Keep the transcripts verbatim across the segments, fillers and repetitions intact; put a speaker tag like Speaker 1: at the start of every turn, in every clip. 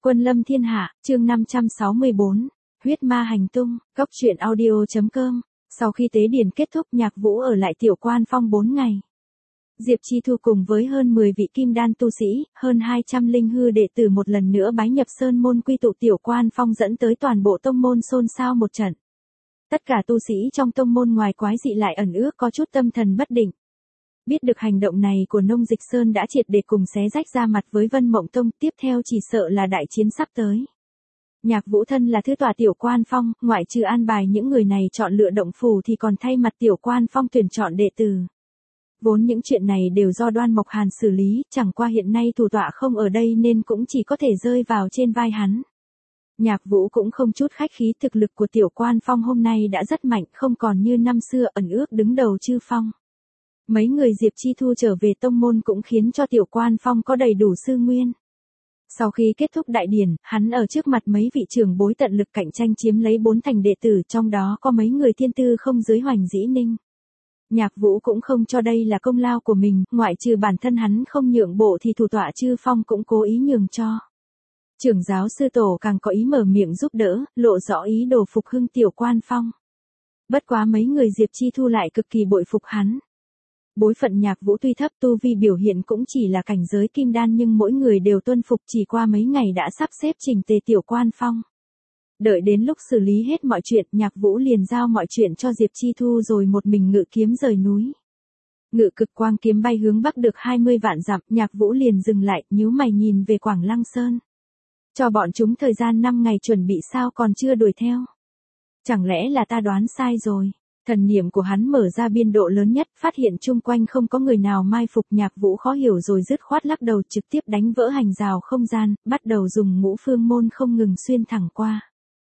Speaker 1: Quân lâm thiên hạ, chương năm trăm sáu mươi bốn, huyết ma hành tung, cốc truyện audio.com. Sau khi tế điển kết thúc, Nhạc Vũ ở lại Tiểu Quan Phong bốn ngày. Diệp Chi Thu cùng với hơn mười vị kim đan tu sĩ, hơn hai trăm linh hư đệ tử một lần nữa bái nhập sơn môn quy tụ Tiểu Quan Phong, dẫn tới toàn bộ tông môn xôn xao một trận. Tất cả tu sĩ trong tông môn ngoài quái dị lại ẩn ước có chút tâm thần bất định. Biết được hành động này của Nông Dịch Sơn đã triệt để cùng xé rách ra mặt với Vân Mộng Tông, tiếp theo chỉ sợ là đại chiến sắp tới. Nhạc Vũ thân là thứ tọa Tiểu Quan Phong, ngoại trừ an bài những người này chọn lựa động phủ thì còn thay mặt Tiểu Quan Phong tuyển chọn đệ tử. Vốn những chuyện này đều do Đoan Mộc Hàn xử lý, chẳng qua hiện nay thủ tọa không ở đây nên cũng chỉ có thể rơi vào trên vai hắn. Nhạc Vũ cũng không chút khách khí, thực lực của Tiểu Quan Phong hôm nay đã rất mạnh, không còn như năm xưa ẩn ước đứng đầu chư phong. Mấy người Diệp Chi Thu trở về tông môn cũng khiến cho Tiểu Quan Phong có đầy đủ sư nguyên. Sau khi kết thúc đại điển, hắn ở trước mặt mấy vị trưởng bối tận lực cạnh tranh chiếm lấy bốn thành đệ tử, trong đó có mấy người thiên tư không dưới Hoành Dĩ Ninh. Nhạc Vũ cũng không cho đây là công lao của mình, ngoại trừ bản thân hắn không nhượng bộ thì thủ tọa chư phong cũng cố ý nhường cho. Trưởng giáo sư tổ càng có ý mở miệng giúp đỡ, lộ rõ ý đồ phục hưng Tiểu Quan Phong. Bất quá mấy người Diệp Chi Thu lại cực kỳ bội phục hắn. Bối phận Nhạc Vũ tuy thấp, tu vi biểu hiện cũng chỉ là cảnh giới kim đan, nhưng mỗi người đều tuân phục, chỉ qua mấy ngày đã sắp xếp chỉnh tề Tiểu Quan Phong. Đợi đến lúc xử lý hết mọi chuyện, Nhạc Vũ liền giao mọi chuyện cho Diệp Chi Thu rồi một mình ngự kiếm rời núi. Ngự cực quang kiếm bay hướng bắc được hai mươi vạn dặm, Nhạc Vũ liền dừng lại, nhíu mày nhìn về Quảng Lăng Sơn. Cho bọn chúng thời gian năm ngày chuẩn bị sao còn chưa đuổi theo? Chẳng lẽ là ta đoán sai rồi? Thần niệm của hắn mở ra biên độ lớn nhất, phát hiện chung quanh không có người nào mai phục. Nhạc Vũ khó hiểu rồi dứt khoát lắc đầu, trực tiếp đánh vỡ hành rào không gian, bắt đầu dùng ngũ phương môn không ngừng xuyên thẳng qua.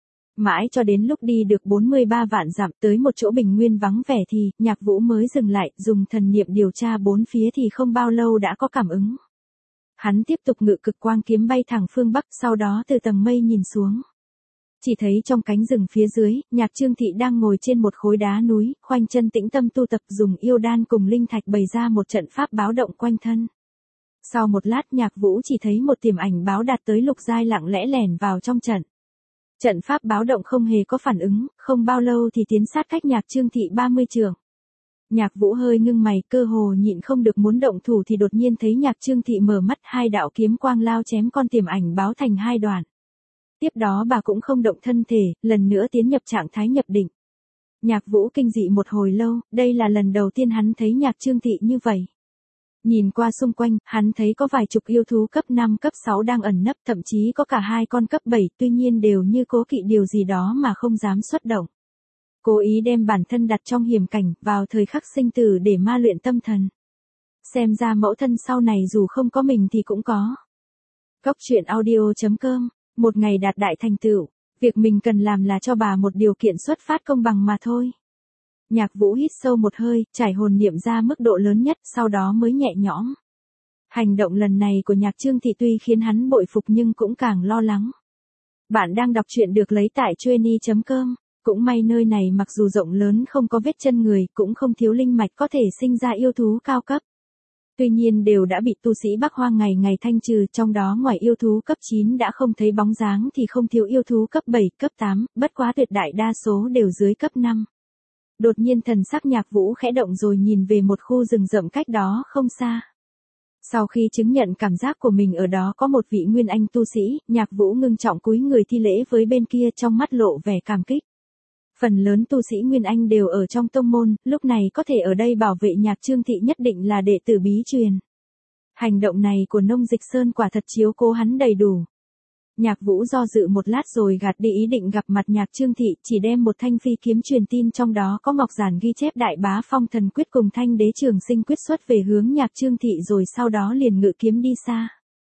Speaker 1: Mãi cho đến lúc đi được bốn mươi ba vạn dặm tới một chỗ bình nguyên vắng vẻ thì, Nhạc Vũ mới dừng lại, dùng thần niệm điều tra bốn phía thì không bao lâu đã có cảm ứng. Hắn tiếp tục ngự cực quang kiếm bay thẳng phương Bắc, sau đó từ tầng mây nhìn xuống. Chỉ thấy trong cánh rừng phía dưới, Nhạc Trương Thị đang ngồi trên một khối đá núi, khoanh chân tĩnh tâm tu tập, dùng yêu đan cùng linh thạch bày ra một trận pháp báo động quanh thân. Sau một lát, Nhạc Vũ chỉ thấy một tiềm ảnh báo đạt tới lục giai lặng lẽ lẻn vào trong trận. Trận pháp báo động không hề có phản ứng, không bao lâu thì tiến sát cách Nhạc Trương Thị ba mươi trượng. Nhạc Vũ hơi ngưng mày, cơ hồ nhịn không được muốn động thủ thì đột nhiên thấy Nhạc Trương Thị mở mắt, hai đạo kiếm quang lao chém con tiềm ảnh báo thành hai đoạn. Tiếp đó bà cũng không động thân thể, lần nữa tiến nhập trạng thái nhập định. Nhạc Vũ kinh dị một hồi lâu, đây là lần đầu tiên hắn thấy Nhạc Trương Thị như vậy. Nhìn qua xung quanh, hắn thấy có vài chục yêu thú cấp năm cấp sáu đang ẩn nấp, thậm chí có cả hai con cấp bảy, tuy nhiên đều như cố kỵ điều gì đó mà không dám xuất động. Cố ý đem bản thân đặt trong hiểm cảnh, vào thời khắc sinh tử để ma luyện tâm thần. Xem ra mẫu thân sau này dù không có mình thì cũng có. Cốc truyện audio.com. Một ngày đạt đại thành tựu, việc mình cần làm là cho bà một điều kiện xuất phát công bằng mà thôi. Nhạc Vũ hít sâu một hơi, trải hồn niệm ra mức độ lớn nhất, sau đó mới nhẹ nhõm. Hành động lần này của Nhạc Trương Thị tuy khiến hắn bội phục nhưng cũng càng lo lắng. Bạn đang đọc truyện được lấy tại trueni chấm com. Cũng may nơi này mặc dù rộng lớn không có vết chân người, cũng không thiếu linh mạch có thể sinh ra yêu thú cao cấp. Tuy nhiên đều đã bị tu sĩ Bắc Hoang ngày ngày thanh trừ, trong đó ngoài yêu thú cấp chín đã không thấy bóng dáng thì không thiếu yêu thú cấp bảy, cấp tám, bất quá tuyệt đại đa số đều dưới cấp năm. Đột nhiên thần sắc Nhạc Vũ khẽ động rồi nhìn về một khu rừng rậm cách đó không xa. Sau khi chứng nhận cảm giác của mình ở đó có một vị nguyên anh tu sĩ, Nhạc Vũ ngưng trọng cúi người thi lễ với bên kia, trong mắt lộ vẻ cảm kích. Phần lớn tu sĩ Nguyên Anh đều ở trong tông môn, lúc này có thể ở đây bảo vệ Nhạc Trương Thị nhất định là đệ tử bí truyền. Hành động này của Nông Dịch Sơn quả thật chiếu cố hắn đầy đủ. Nhạc Vũ do dự một lát rồi gạt đi ý định gặp mặt Nhạc Trương Thị, chỉ đem một thanh phi kiếm truyền tin trong đó có ngọc giản ghi chép Đại Bá Phong Thần Quyết cùng Thanh Đế Trường Sinh Quyết xuất về hướng Nhạc Trương Thị, rồi sau đó liền ngự kiếm đi xa.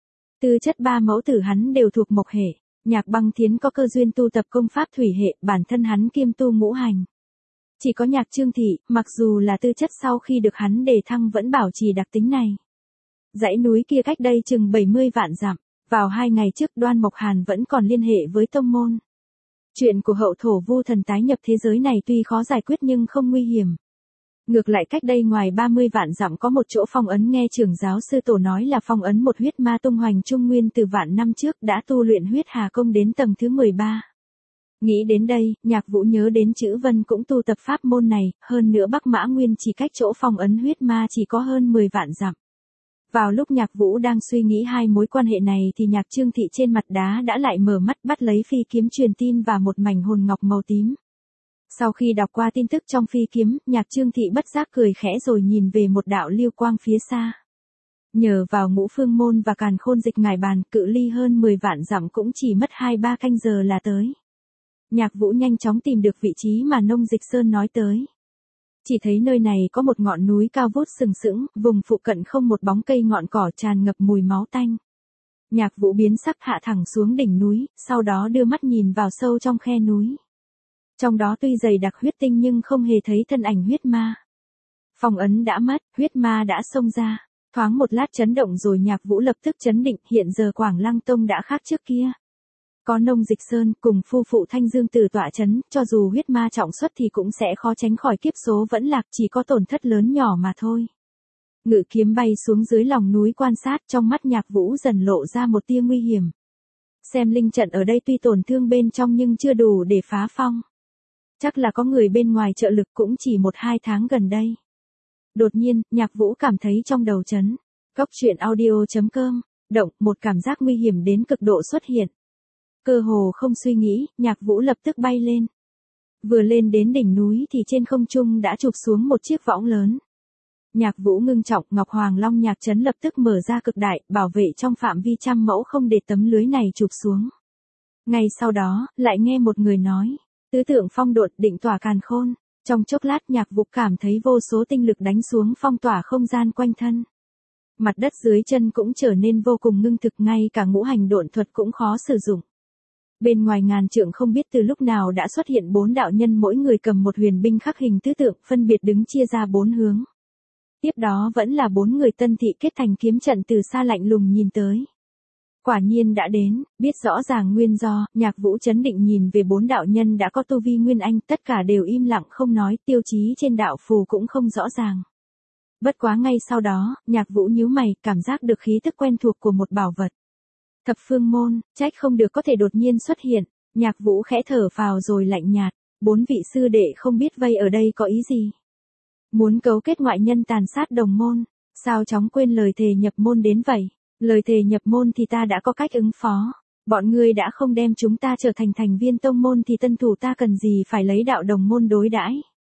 Speaker 1: Tư chất ba mẫu tử hắn đều thuộc mộc hệ. Nhạc Băng Thiến có cơ duyên tu tập công pháp thủy hệ, bản thân hắn kiêm tu ngũ hành. Chỉ có Nhạc Trương Thị, mặc dù là tư chất sau khi được hắn đề thăng vẫn bảo trì đặc tính này. Dãy núi kia cách đây chừng bảy mươi vạn dặm, vào hai ngày trước Đoan Mộc Hàn vẫn còn liên hệ với tông môn. Chuyện của hậu thổ Vu Thần tái nhập thế giới này tuy khó giải quyết nhưng không nguy hiểm. Ngược lại cách đây ngoài ba mươi vạn dặm có một chỗ phong ấn nghe trưởng giáo sư tổ nói là phong ấn một huyết ma tung hoành trung nguyên từ vạn năm trước đã tu luyện huyết hà công đến tầng thứ mười ba. Nghĩ đến đây, Nhạc Vũ nhớ đến chữ Vân cũng tu tập pháp môn này, hơn nữa Bắc Mã Nguyên chỉ cách chỗ phong ấn huyết ma chỉ có hơn mười vạn dặm. Vào lúc Nhạc Vũ đang suy nghĩ hai mối quan hệ này thì Nhạc Trương Thị trên mặt đá đã lại mở mắt bắt lấy phi kiếm truyền tin và một mảnh hồn ngọc màu tím. Sau khi đọc qua tin tức trong phi kiếm, Nhạc Trương Thị bất giác cười khẽ rồi nhìn về một đạo lưu quang phía xa. Nhờ vào Ngũ Phương Môn và Càn Khôn Dịch Ngải Bàn, cự ly hơn mười vạn dặm cũng chỉ mất hai ba canh giờ là tới. Nhạc Vũ nhanh chóng tìm được vị trí mà Nông Dịch Sơn nói tới. Chỉ thấy nơi này có một ngọn núi cao vút sừng sững, vùng phụ cận không một bóng cây ngọn cỏ tràn ngập mùi máu tanh. Nhạc Vũ biến sắc hạ thẳng xuống đỉnh núi, sau đó đưa mắt nhìn vào sâu trong khe núi. Trong đó tuy dày đặc huyết tinh nhưng không hề thấy thân ảnh huyết ma. Phong ấn đã mất, huyết ma đã xông ra. Thoáng một lát chấn động rồi Nhạc Vũ lập tức chấn định, hiện giờ Quảng Lăng Tông đã khác trước kia. Có Nông Dịch Sơn cùng phu phụ Thanh Dương Tử tọa chấn, cho dù huyết ma trọng xuất thì cũng sẽ khó tránh khỏi kiếp số vẫn lạc, chỉ có tổn thất lớn nhỏ mà thôi. Ngự kiếm bay xuống dưới lòng núi quan sát, trong mắt Nhạc Vũ dần lộ ra một tia nguy hiểm. Xem linh trận ở đây tuy tổn thương bên trong nhưng chưa đủ để phá phong. Chắc là có người bên ngoài trợ lực, cũng chỉ một hai tháng gần đây. Đột nhiên, Nhạc Vũ cảm thấy trong đầu chấn. Góc truyện audio chấm com, động, một cảm giác nguy hiểm đến cực độ xuất hiện. Cơ hồ không suy nghĩ, Nhạc Vũ lập tức bay lên. Vừa lên đến đỉnh núi thì trên không trung đã chụp xuống một chiếc võng lớn. Nhạc Vũ ngưng trọng, Ngọc Hoàng Long Nhạc Trấn lập tức mở ra cực đại, bảo vệ trong phạm vi trăm mẫu không để tấm lưới này chụp xuống. Ngay sau đó, lại nghe một người nói, tứ tượng phong độn định tỏa càn khôn. Trong chốc lát Nhạc Vũ cảm thấy vô số tinh lực đánh xuống phong tỏa không gian quanh thân. Mặt đất dưới chân cũng trở nên vô cùng ngưng thực, ngay cả ngũ hành độn thuật cũng khó sử dụng. Bên ngoài ngàn trượng không biết từ lúc nào đã xuất hiện bốn đạo nhân, mỗi người cầm một huyền binh khắc hình tứ tượng, phân biệt đứng chia ra bốn hướng. Tiếp đó vẫn là bốn người Tân Thị kết thành kiếm trận từ xa lạnh lùng nhìn tới. Quả nhiên đã đến, biết rõ ràng nguyên do, Nhạc Vũ chấn định nhìn về bốn đạo nhân đã có tu vi nguyên anh, tất cả đều im lặng không nói, tiêu chí trên đạo phù cũng không rõ ràng. Bất quá ngay sau đó, Nhạc Vũ nhíu mày, cảm giác được khí tức quen thuộc của một bảo vật. Thập Phương Môn, trách không được có thể đột nhiên xuất hiện. Nhạc Vũ khẽ thở phào rồi lạnh nhạt, bốn vị sư đệ không biết vây ở đây có ý gì. Muốn cấu kết ngoại nhân tàn sát đồng môn, sao chóng quên lời thề nhập môn đến vậy. Lời thề nhập môn thì ta đã có cách ứng phó. Bọn ngươi đã không đem chúng ta trở thành thành viên tông môn thì tân thủ ta cần gì phải lấy đạo đồng môn đối đãi.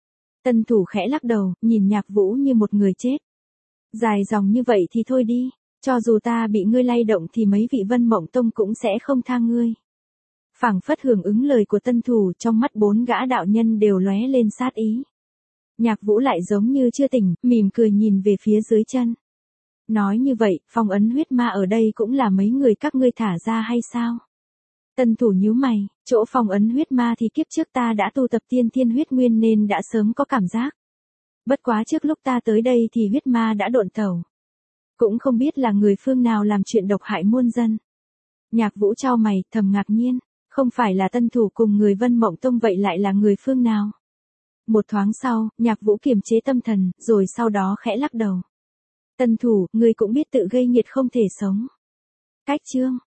Speaker 1: Tân thủ khẽ lắc đầu, nhìn Nhạc Vũ như một người chết. Dài dòng như vậy thì thôi đi. Cho dù ta bị ngươi lay động thì mấy vị Vân Mộng Tông cũng sẽ không tha ngươi. Phảng phất hưởng ứng lời của tân thủ, trong mắt bốn gã đạo nhân đều lóe lên sát ý. Nhạc Vũ lại giống như chưa tỉnh, mỉm cười nhìn về phía dưới chân. Nói như vậy, phong ấn huyết ma ở đây cũng là mấy người các ngươi thả ra hay sao? Tân thủ nhíu mày, chỗ phong ấn huyết ma thì kiếp trước ta đã tu tập tiên thiên huyết nguyên nên đã sớm có cảm giác. Bất quá trước lúc ta tới đây thì huyết ma đã độn tẩu. Cũng không biết là người phương nào làm chuyện độc hại muôn dân. Nhạc Vũ chau mày, thầm ngạc nhiên, không phải là tân thủ cùng người Vân Mộng Tông vậy lại là người phương nào? Một thoáng sau, Nhạc Vũ kiềm chế tâm thần, rồi sau đó khẽ lắc đầu. Tân thủ, người cũng biết tự gây nghiệt không thể sống. Cách chương